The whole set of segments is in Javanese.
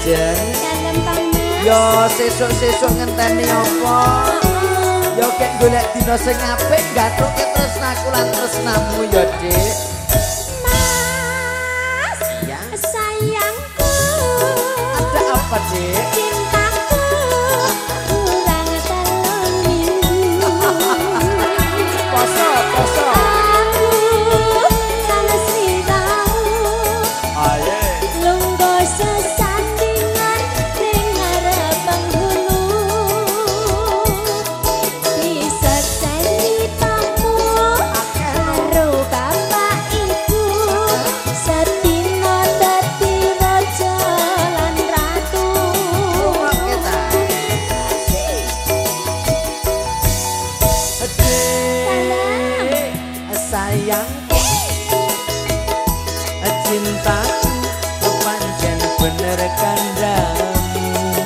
Jeng. Kalem Kang Mas. Yo sesuk-sesuk ngenteni apa? Yo kek golek dina sing apik gathuke tresnaku lan tresnamu ya, Dik. Mas. Ya. Sayangku. Ada apa, Dik? Cintaku kurang telung minggu. Poso. Aku sanes riramu. Aye. Lungguh sesandingan ning ngarep penghulu. Bisa ceritamu karo bapak ibu. Sedina dadi raja lan ratu. Sayangku, cintaku pancen bener kandamu.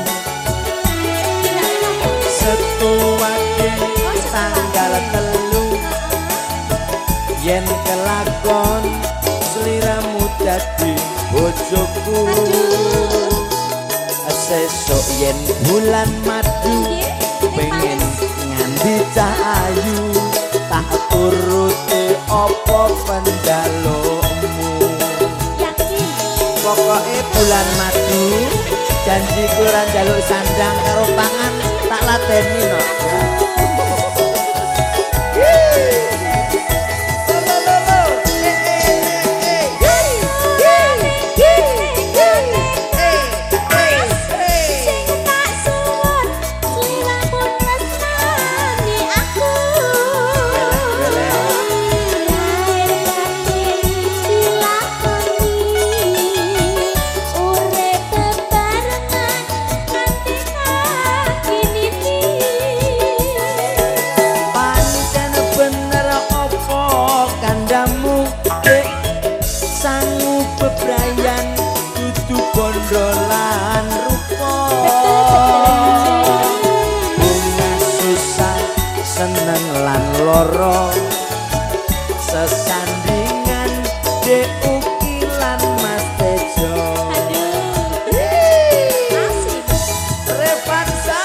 Setuwake tanggal 3 yen kelakon sliramu dadi bojoku. Sesuk yen bulan madu pengen nganti cahayu tak turuti apa penjalukmu. Yakin Pokoke bulan madu janjiku ora njaluk sandang karo pangan tak ladeni no. Bebrayan dudu bondolan rupa. Bunga susah seneng lan loro sesandingan dek ukilan Mas Tejo. Revansa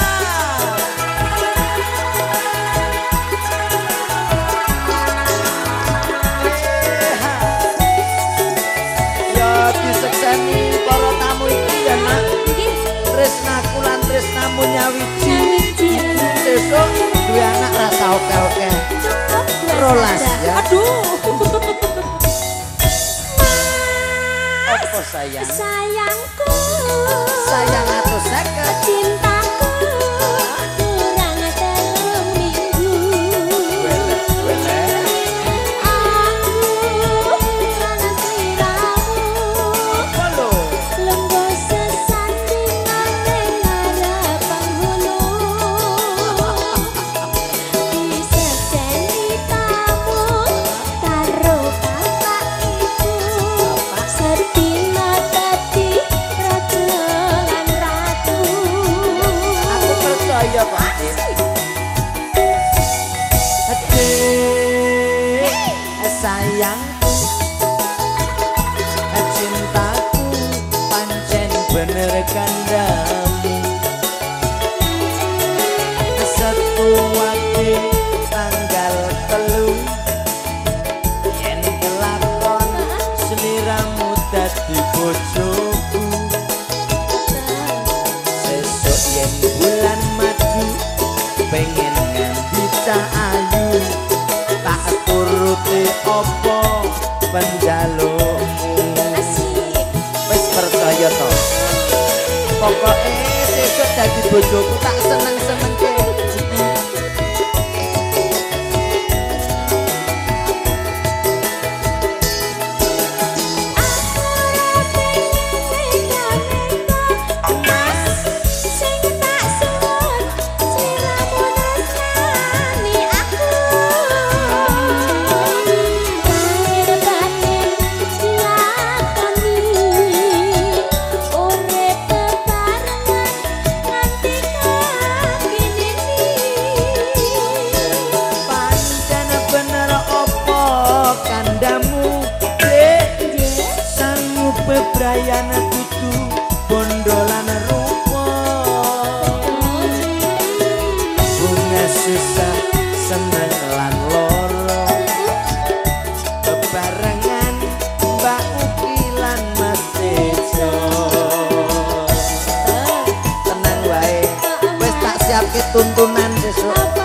disekseni para tamu iki ya nak. Tresnaku lan tresnamu nyawiji. Sesuk duwe anak rasa oke-oke. Rolas ya. Aduh. Apa sayang? Sayangku. Sayang atau seket. Cintaku kurang telung minggu. Weleh. Aku sanes riramu. Apa lho? Lungguh sesandingan ning ngarep penghulu. Bisa ceritamu karo bapak ibu. Sedina dadi raja lan ratu. Aku percaya kok. Adik, sayangku, cintaku pancen bener kandamu. Setuwake tanggal 3 yen kelakon sliramu dadi bojoku. Sesuk yen bulan madu pengen nganti cahayu tak turuti apa penjalukmu. Wis percaya to. Pokoke sesuk dadi bojoku tak seneng-senengke. bebrayana dudu bondolan nindakake tuntunan sesuk.